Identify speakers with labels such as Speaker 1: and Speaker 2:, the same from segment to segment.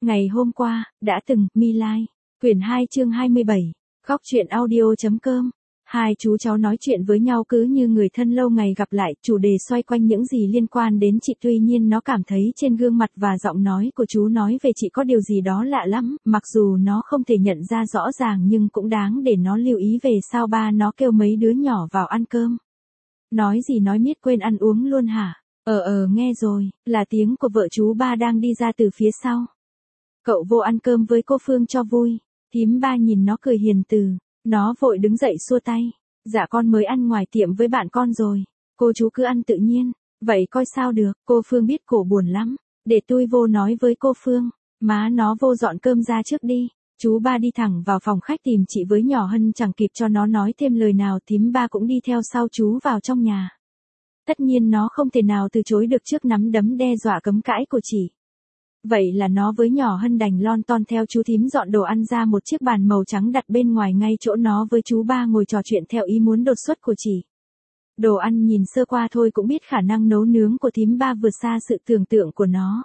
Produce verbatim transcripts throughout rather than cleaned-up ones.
Speaker 1: Ngày hôm qua, đã từng, Mi Lai. Quyển hai chương hai mươi bảy. Góc truyện audio.com. Hai chú cháu nói chuyện với nhau cứ như người thân lâu ngày gặp lại, chủ đề xoay quanh những gì liên quan đến chị, tuy nhiên nó cảm thấy trên gương mặt và giọng nói của chú nói về chị có điều gì đó lạ lắm, mặc dù nó không thể nhận ra rõ ràng nhưng cũng đáng để nó lưu ý về sao ba nó kêu mấy đứa nhỏ vào ăn cơm. Nói gì nói miết quên ăn uống luôn hả? Ờ ờ nghe rồi, là tiếng của vợ chú ba đang đi ra từ phía sau. Cậu vô ăn cơm với cô Phương cho vui. Thím ba nhìn nó cười hiền từ. Nó vội đứng dậy xua tay. Dạ con mới ăn ngoài tiệm với bạn con rồi. Cô chú cứ ăn tự nhiên. Vậy coi sao được. Cô Phương biết cổ buồn lắm. Để tôi vô nói với cô Phương. Má nó vô dọn cơm ra trước đi. Chú ba đi thẳng vào phòng khách tìm chị với nhỏ Hân, chẳng kịp cho nó nói thêm lời nào, thím ba cũng đi theo sau chú vào trong nhà. Tất nhiên nó không thể nào từ chối được trước nắm đấm đe dọa cấm cãi của chị. Vậy là nó với nhỏ Hân đành lon ton theo chú thím dọn đồ ăn ra một chiếc bàn màu trắng đặt bên ngoài ngay chỗ nó với chú ba ngồi trò chuyện theo ý muốn đột xuất của chị. Đồ ăn nhìn sơ qua thôi cũng biết khả năng nấu nướng của thím ba vượt xa sự tưởng tượng của nó.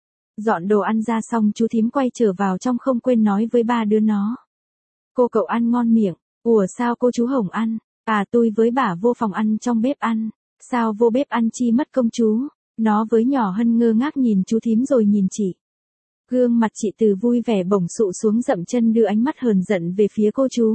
Speaker 1: Dọn đồ ăn ra xong chú thím quay trở vào trong không quên nói với ba đứa nó. Cô cậu ăn ngon miệng. Ủa sao cô chú Hồng ăn? À tôi với bà vô phòng ăn trong bếp ăn. Sao vô bếp ăn chi mất công chú? Nó với nhỏ Hân ngơ ngác nhìn chú thím rồi nhìn chị. Gương mặt chị từ vui vẻ bỗng sụ xuống, dậm chân đưa ánh mắt hờn giận về phía cô chú.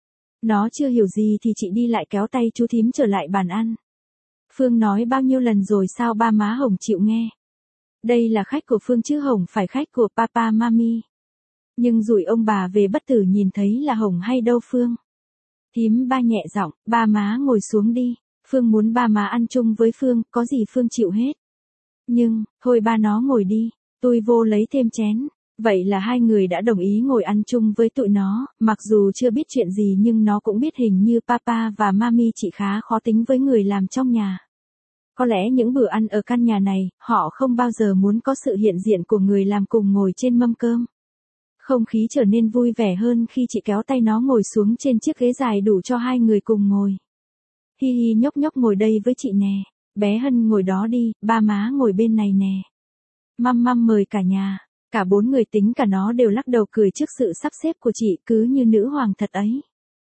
Speaker 1: Nó chưa hiểu gì thì chị đi lại kéo tay chú thím trở lại bàn ăn. Phương nói bao nhiêu lần rồi sao ba má Hồng chịu nghe. Đây là khách của Phương chứ Hồng phải khách của papa mami. Nhưng rủi ông bà về bất tử nhìn thấy là Hồng hay đâu Phương. Thím ba nhẹ giọng, ba má ngồi xuống đi. Phương muốn ba má ăn chung với Phương, có gì Phương chịu hết. Nhưng, thôi ba nó ngồi đi, tôi vô lấy thêm chén. Vậy là hai người đã đồng ý ngồi ăn chung với tụi nó, mặc dù chưa biết chuyện gì nhưng nó cũng biết hình như papa và mami chị khá khó tính với người làm trong nhà. Có lẽ những bữa ăn ở căn nhà này, họ không bao giờ muốn có sự hiện diện của người làm cùng ngồi trên mâm cơm. Không khí trở nên vui vẻ hơn khi chị kéo tay nó ngồi xuống trên chiếc ghế dài đủ cho hai người cùng ngồi. Hi hi nhóc nhóc ngồi đây với chị nè. Bé Hân ngồi đó đi, ba má ngồi bên này nè. Măm măm mời cả nhà. Cả bốn người tính cả nó đều lắc đầu cười trước sự sắp xếp của chị, cứ như nữ hoàng thật ấy.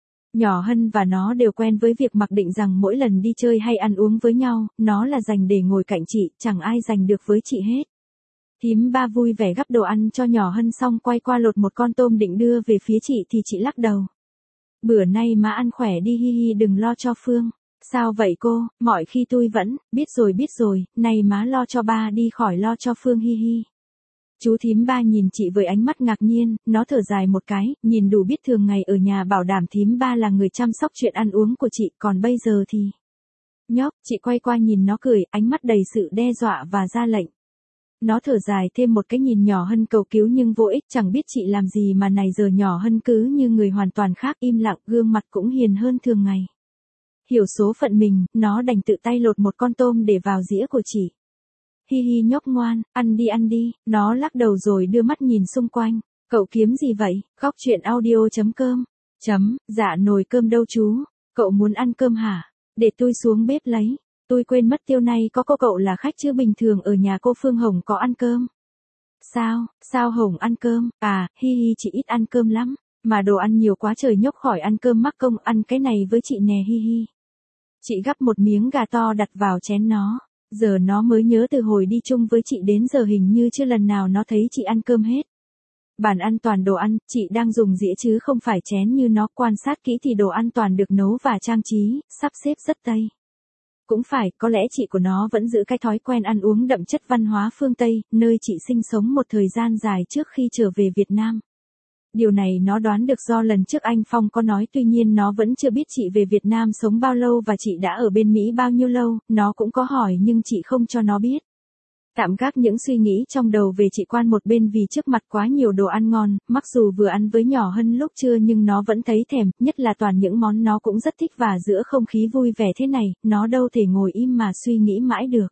Speaker 1: Nhỏ Hân và nó đều quen với việc mặc định rằng mỗi lần đi chơi hay ăn uống với nhau, nó là dành để ngồi cạnh chị, chẳng ai giành được với chị hết. Thím ba vui vẻ gắp đồ ăn cho nhỏ Hân xong quay qua lột một con tôm định đưa về phía chị thì chị lắc đầu. Bữa nay má ăn khỏe đi hi hi, đừng lo cho Phương. Sao vậy cô, mọi khi tôi vẫn, biết rồi biết rồi, này má lo cho ba đi khỏi lo cho Phương hi hi. Chú thím ba nhìn chị với ánh mắt ngạc nhiên, nó thở dài một cái, nhìn đủ biết thường ngày ở nhà bảo đảm thím ba là người chăm sóc chuyện ăn uống của chị, còn bây giờ thì... Nhóc, chị quay qua nhìn nó cười, ánh mắt đầy sự đe dọa và ra lệnh. Nó thở dài thêm một cái nhìn nhỏ Hân cầu cứu nhưng vô ích, chẳng biết chị làm gì mà này giờ nhỏ Hân cứ như người hoàn toàn khác, im lặng, gương mặt cũng hiền hơn thường ngày. Hiểu số phận mình, nó đành tự tay lột một con tôm để vào dĩa của chị. Hi hi nhóc ngoan, ăn đi ăn đi, nó lắc đầu rồi đưa mắt nhìn xung quanh. Cậu kiếm gì vậy? Góc truyện audio.com. Chấm, dạ nồi cơm đâu chú? Cậu muốn ăn cơm hả? Để tôi xuống bếp lấy. Tôi quên mất tiêu nay có cô cậu là khách chứ bình thường ở nhà cô Phương Hồng có ăn cơm. Sao, sao Hồng ăn cơm? À, hi hi chị ít ăn cơm lắm. Mà đồ ăn nhiều quá trời nhóc khỏi ăn cơm mắc công, ăn cái này với chị nè hi hi. Chị gắp một miếng gà to đặt vào chén nó. Giờ nó mới nhớ từ hồi đi chung với chị đến giờ hình như chưa lần nào nó thấy chị ăn cơm hết. Bàn ăn toàn đồ ăn, chị đang dùng dĩa chứ không phải chén như nó, quan sát kỹ thì đồ ăn toàn được nấu và trang trí, sắp xếp rất Tây. Cũng phải, có lẽ chị của nó vẫn giữ cái thói quen ăn uống đậm chất văn hóa phương Tây, nơi chị sinh sống một thời gian dài trước khi trở về Việt Nam. Điều này nó đoán được do lần trước anh Phong có nói, tuy nhiên nó vẫn chưa biết chị về Việt Nam sống bao lâu và chị đã ở bên Mỹ bao nhiêu lâu, nó cũng có hỏi nhưng chị không cho nó biết. Tạm gác những suy nghĩ trong đầu về chị quan một bên vì trước mặt quá nhiều đồ ăn ngon, mặc dù vừa ăn với nhỏ Hân lúc trưa nhưng nó vẫn thấy thèm, nhất là toàn những món nó cũng rất thích và giữa không khí vui vẻ thế này, nó đâu thể ngồi im mà suy nghĩ mãi được.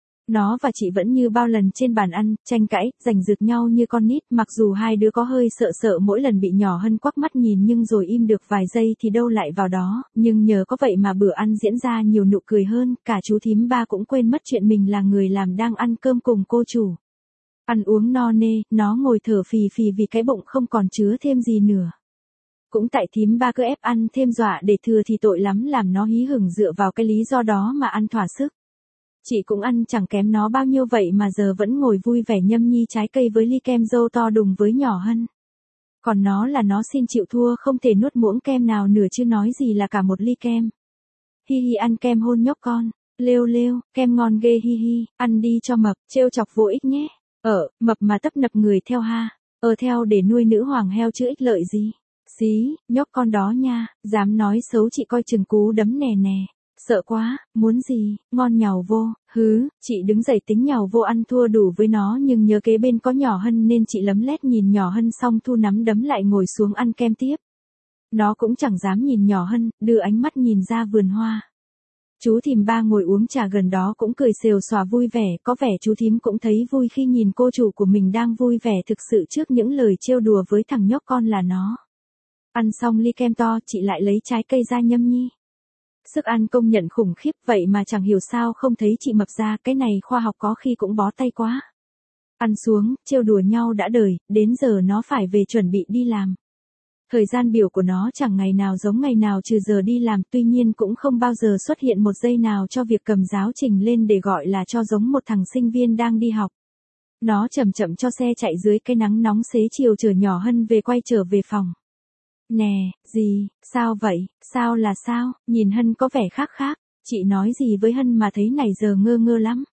Speaker 1: Nó và chị vẫn như bao lần trên bàn ăn, tranh cãi, giành giật nhau như con nít, mặc dù hai đứa có hơi sợ sợ mỗi lần bị nhỏ Hân quắc mắt nhìn nhưng rồi im được vài giây thì đâu lại vào đó, nhưng nhờ có vậy mà bữa ăn diễn ra nhiều nụ cười hơn, cả chú thím ba cũng quên mất chuyện mình là người làm đang ăn cơm cùng cô chủ. Ăn uống no nê, nó ngồi thở phì phì vì cái bụng không còn chứa thêm gì nữa. Cũng tại thím ba cứ ép ăn thêm dọa để thừa thì tội lắm làm nó hí hửng dựa vào cái lý do đó mà ăn thỏa sức. Chị cũng ăn chẳng kém nó bao nhiêu vậy mà giờ vẫn ngồi vui vẻ nhâm nhi trái cây với ly kem dâu to đùng với nhỏ Hân. Còn nó là nó xin chịu thua không thể nuốt muỗng kem nào nửa chứ nói gì là cả một ly kem. Hi hi ăn kem hôn nhóc con, lêu lêu, kem ngon ghê hi hi, ăn đi cho mập, trêu chọc vô ích nhé. Ở, mập mà tấp nập người theo ha, ờ theo để nuôi nữ hoàng heo chứ ích lợi gì. Xí, nhóc con đó nha, dám nói xấu chị coi chừng cú đấm nè nè. Sợ quá, muốn gì, ngon nhàu vô, hứ, chị đứng dậy tính nhàu vô ăn thua đủ với nó nhưng nhớ kế bên có nhỏ Hân nên chị lấm lét nhìn nhỏ Hân xong thu nắm đấm lại ngồi xuống ăn kem tiếp. Nó cũng chẳng dám nhìn nhỏ Hân, đưa ánh mắt nhìn ra vườn hoa. Chú thím ba ngồi uống trà gần đó cũng cười xều xòa vui vẻ, có vẻ chú thím cũng thấy vui khi nhìn cô chủ của mình đang vui vẻ thực sự trước những lời trêu đùa với thằng nhóc con là nó. Ăn xong ly kem to, chị lại lấy trái cây ra nhâm nhi. Sức ăn công nhận khủng khiếp vậy mà chẳng hiểu sao không thấy chị mập ra, cái này khoa học có khi cũng bó tay quá. Ăn xuống, trêu đùa nhau đã đời, đến giờ nó phải về chuẩn bị đi làm. Thời gian biểu của nó chẳng ngày nào giống ngày nào trừ giờ đi làm, tuy nhiên cũng không bao giờ xuất hiện một giây nào cho việc cầm giáo trình lên để gọi là cho giống một thằng sinh viên đang đi học. Nó chậm chậm cho xe chạy dưới cái nắng nóng xế chiều chở nhỏ Hân về quay trở về phòng. Nè, gì, sao vậy, sao là sao, nhìn Hân có vẻ khác khác, chị nói gì với Hân mà thấy này giờ ngơ ngơ lắm.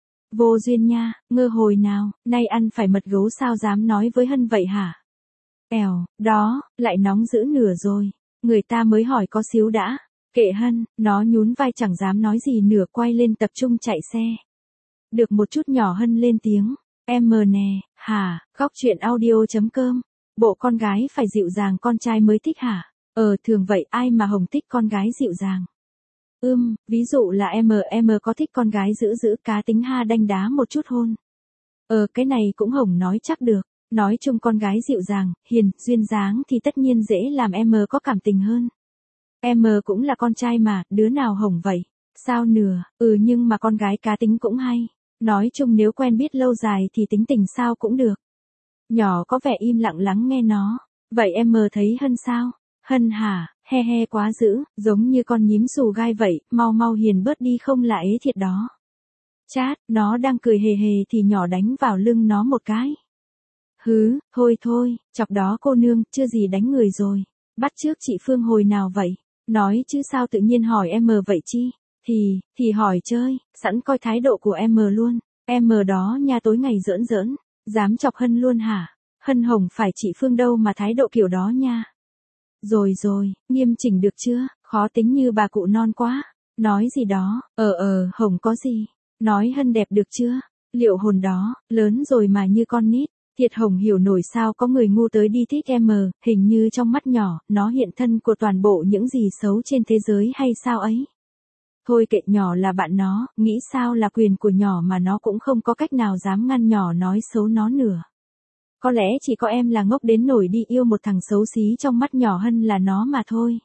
Speaker 1: Vô duyên nha, ngơ hồi nào, nay ăn phải mật gấu sao dám nói với Hân vậy hả? Èo, đó, lại nóng dữ nửa rồi, người ta mới hỏi có xíu đã, kệ Hân, nó nhún vai chẳng dám nói gì nửa quay lên tập trung chạy xe. Được một chút nhỏ Hân lên tiếng, em mờ nè, hả, góc chuyện audio chấm com. Bộ con gái phải dịu dàng con trai mới thích hả? Ờ thường vậy ai mà Hồng thích con gái dịu dàng? Ưm, ví dụ là em em có thích con gái giữ giữ cá tính ha đanh đá một chút hôn. Ờ cái này cũng Hồng nói chắc được. Nói chung con gái dịu dàng, hiền, duyên dáng thì tất nhiên dễ làm em có cảm tình hơn. Em cũng là con trai mà, đứa nào Hồng vậy? Sao nửa, ừ nhưng mà con gái cá tính cũng hay. Nói chung nếu quen biết lâu dài thì tính tình sao cũng được. Nhỏ có vẻ im lặng lắng nghe nó. Vậy em mờ thấy Hân sao? Hân hả, he he quá dữ, giống như con nhím xù gai vậy, mau mau hiền bớt đi không là ế thiệt đó. Chát, nó đang cười hề hề thì nhỏ đánh vào lưng nó một cái. Hứ, thôi thôi, chọc đó cô nương, chưa gì đánh người rồi. Bắt trước chị Phương hồi nào vậy? Nói chứ sao tự nhiên hỏi em mờ vậy chi? Thì, thì hỏi chơi, sẵn coi thái độ của em mờ luôn. Em mờ đó nha tối ngày giỡn giỡn. Dám chọc Hân luôn hả? Hân Hồng phải chị Phương đâu mà thái độ kiểu đó nha. Rồi rồi, nghiêm chỉnh được chưa? Khó tính như bà cụ non quá. Nói gì đó, ờ ờ, Hồng có gì? Nói Hân đẹp được chưa? Liệu hồn đó, lớn rồi mà như con nít. Thiệt Hồng hiểu nổi sao có người ngu tới đi thích em mờ, hình như trong mắt nhỏ, nó hiện thân của toàn bộ những gì xấu trên thế giới hay sao ấy. Thôi kệ nhỏ là bạn nó, nghĩ sao là quyền của nhỏ mà nó cũng không có cách nào dám ngăn nhỏ nói xấu nó nữa. Có lẽ chỉ có em là ngốc đến nổi đi yêu một thằng xấu xí trong mắt nhỏ Hân là nó mà thôi.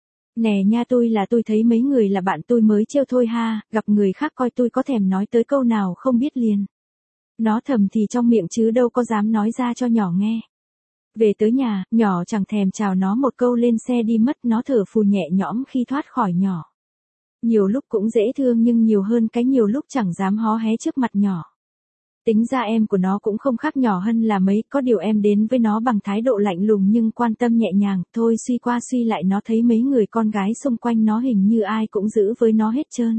Speaker 1: Nè nha tôi là tôi thấy mấy người là bạn tôi mới trêu thôi ha, gặp người khác coi tôi có thèm nói tới câu nào không biết liền. Nó thầm thì trong miệng chứ đâu có dám nói ra cho nhỏ nghe. Về tới nhà, nhỏ chẳng thèm chào nó một câu lên xe đi mất, nó thở phù nhẹ nhõm khi thoát khỏi nhỏ. Nhiều lúc cũng dễ thương nhưng nhiều hơn cái nhiều lúc chẳng dám hó hé trước mặt nhỏ. Tính ra em của nó cũng không khác nhỏ Hân là mấy, có điều em đến với nó bằng thái độ lạnh lùng nhưng quan tâm nhẹ nhàng, thôi suy qua suy lại nó thấy mấy người con gái xung quanh nó hình như ai cũng giữ với nó hết trơn.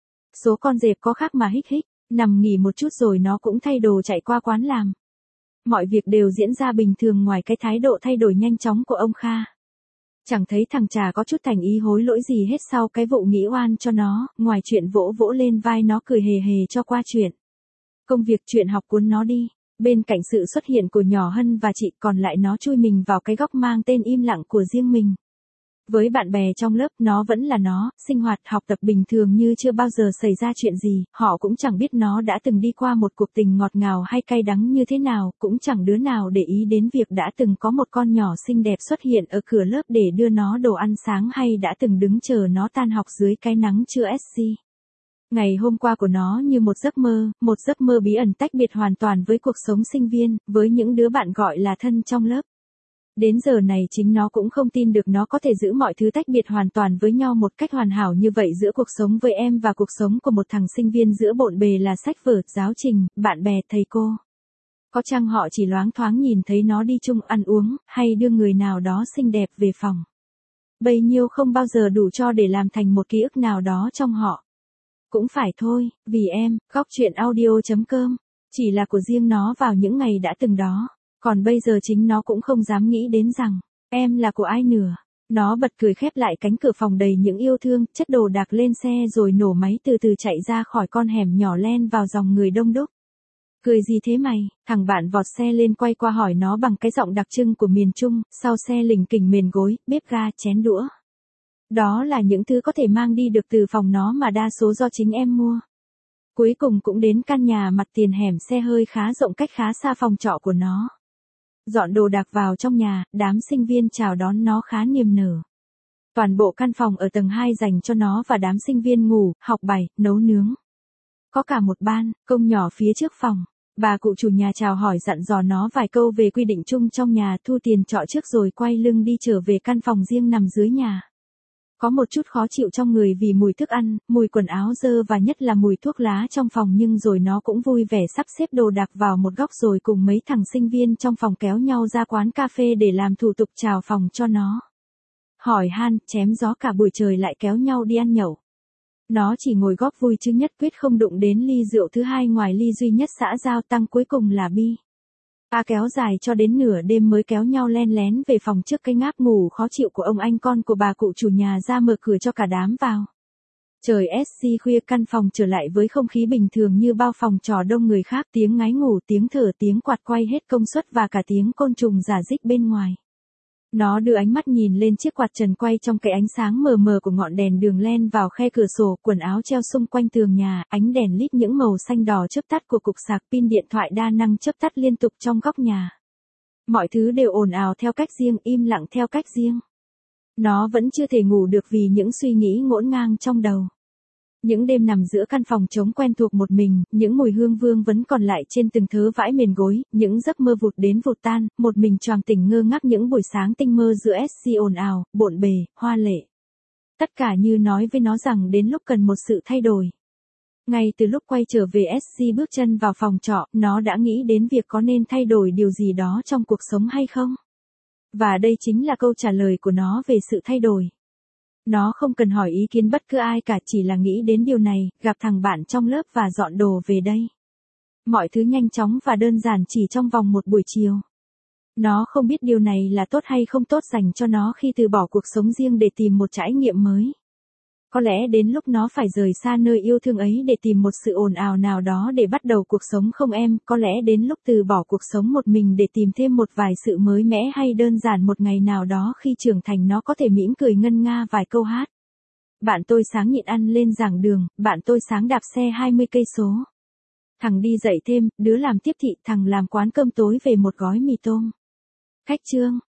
Speaker 1: Số con dẹp có khác mà hích hích, nằm nghỉ một chút rồi nó cũng thay đồ chạy qua quán làm. Mọi việc đều diễn ra bình thường ngoài cái thái độ thay đổi nhanh chóng của ông Kha. Chẳng thấy thằng trà có chút thành ý hối lỗi gì hết sau cái vụ nghĩ oan cho nó, ngoài chuyện vỗ vỗ lên vai nó cười hề hề cho qua chuyện. Công việc chuyện học cuốn nó đi, bên cạnh sự xuất hiện của nhỏ Hân và chị còn lại nó chui mình vào cái góc mang tên im lặng của riêng mình. Với bạn bè trong lớp nó vẫn là nó, sinh hoạt học tập bình thường như chưa bao giờ xảy ra chuyện gì, họ cũng chẳng biết nó đã từng đi qua một cuộc tình ngọt ngào hay cay đắng như thế nào, cũng chẳng đứa nào để ý đến việc đã từng có một con nhỏ xinh đẹp xuất hiện ở cửa lớp để đưa nó đồ ăn sáng hay đã từng đứng chờ nó tan học dưới cái nắng trưa ét xê. Ngày hôm qua của nó như một giấc mơ, một giấc mơ bí ẩn tách biệt hoàn toàn với cuộc sống sinh viên, với những đứa bạn gọi là thân trong lớp. Đến giờ này chính nó cũng không tin được nó có thể giữ mọi thứ tách biệt hoàn toàn với nhau một cách hoàn hảo như vậy giữa cuộc sống với em và cuộc sống của một thằng sinh viên giữa bộn bề là sách vở, giáo trình, bạn bè, thầy cô. Có chăng họ chỉ loáng thoáng nhìn thấy nó đi chung ăn uống, hay đưa người nào đó xinh đẹp về phòng. Bấy nhiêu không bao giờ đủ cho để làm thành một ký ức nào đó trong họ. Cũng phải thôi, vì em, góc chuyện audio chấm com, chỉ là của riêng nó vào những ngày đã từng đó. Còn bây giờ chính nó cũng không dám nghĩ đến rằng, em là của ai nữa. Nó bật cười khép lại cánh cửa phòng đầy những yêu thương, chất đồ đạc lên xe rồi nổ máy từ từ chạy ra khỏi con hẻm nhỏ len vào dòng người đông đúc. Cười gì thế mày, thằng bạn vọt xe lên quay qua hỏi nó bằng cái giọng đặc trưng của miền Trung, sau xe lình kình mền gối, bếp ga, chén đũa. Đó là những thứ có thể mang đi được từ phòng nó mà đa số do chính em mua. Cuối cùng cũng đến căn nhà mặt tiền hẻm xe hơi khá rộng cách khá xa phòng trọ của nó. Dọn đồ đạc vào trong nhà, đám sinh viên chào đón nó khá niềm nở. Toàn bộ căn phòng ở tầng hai dành cho nó và đám sinh viên ngủ, học bài, nấu nướng. Có cả một ban, công nhỏ phía trước phòng. Bà cụ chủ nhà chào hỏi dặn dò nó vài câu về quy định chung trong nhà, thu tiền trọ trước rồi quay lưng đi trở về căn phòng riêng nằm dưới nhà. Có một chút khó chịu trong người vì mùi thức ăn, mùi quần áo dơ và nhất là mùi thuốc lá trong phòng, nhưng rồi nó cũng vui vẻ sắp xếp đồ đạc vào một góc rồi cùng mấy thằng sinh viên trong phòng kéo nhau ra quán cà phê để làm thủ tục chào phòng cho nó. Hỏi han, chém gió cả buổi trời lại kéo nhau đi ăn nhậu. Nó chỉ ngồi góp vui chứ nhất quyết không đụng đến ly rượu thứ hai ngoài ly duy nhất xã giao tăng cuối cùng là bi. A kéo dài cho đến nửa đêm mới kéo nhau len lén về phòng trước cái ngáp ngủ khó chịu của ông anh con của bà cụ chủ nhà ra mở cửa cho cả đám vào. Trời ét xê khuya căn phòng trở lại với không khí bình thường như bao phòng trò đông người khác, tiếng ngáy ngủ, tiếng thở, tiếng quạt quay hết công suất và cả tiếng côn trùng rả rích bên ngoài. Nó đưa ánh mắt nhìn lên chiếc quạt trần quay trong cái ánh sáng mờ mờ của ngọn đèn đường len vào khe cửa sổ, quần áo treo xung quanh tường nhà, ánh đèn lít những màu xanh đỏ chớp tắt của cục sạc pin điện thoại đa năng chớp tắt liên tục trong góc nhà. Mọi thứ đều ồn ào theo cách riêng, im lặng theo cách riêng. Nó vẫn chưa thể ngủ được vì những suy nghĩ ngổn ngang trong đầu. Những đêm nằm giữa căn phòng trống quen thuộc một mình, những mùi hương vương vẫn còn lại trên từng thớ vãi mền gối, những giấc mơ vụt đến vụt tan, một mình choàng tỉnh ngơ ngác những buổi sáng tinh mơ giữa ét xê ồn ào, bộn bề, hoa lệ. Tất cả như nói với nó rằng đến lúc cần một sự thay đổi. Ngay từ lúc quay trở về ét xê bước chân vào phòng trọ, nó đã nghĩ đến việc có nên thay đổi điều gì đó trong cuộc sống hay không. Và đây chính là câu trả lời của nó về sự thay đổi. Nó không cần hỏi ý kiến bất cứ ai cả, chỉ là nghĩ đến điều này, gặp thằng bạn trong lớp và dọn đồ về đây. Mọi thứ nhanh chóng và đơn giản chỉ trong vòng một buổi chiều. Nó không biết điều này là tốt hay không tốt dành cho nó khi từ bỏ cuộc sống riêng để tìm một trải nghiệm mới. Có lẽ đến lúc nó phải rời xa nơi yêu thương ấy để tìm một sự ồn ào nào đó để bắt đầu cuộc sống không em, có lẽ đến lúc từ bỏ cuộc sống một mình để tìm thêm một vài sự mới mẻ, hay đơn giản một ngày nào đó khi trưởng thành nó có thể mỉm cười ngân nga vài câu hát. Bạn tôi sáng nhịn ăn lên giảng đường, bạn tôi sáng đạp xe hai mươi cây số. Thằng đi dạy thêm, đứa làm tiếp thị, thằng làm quán cơm tối về một gói mì tôm. Khách chương.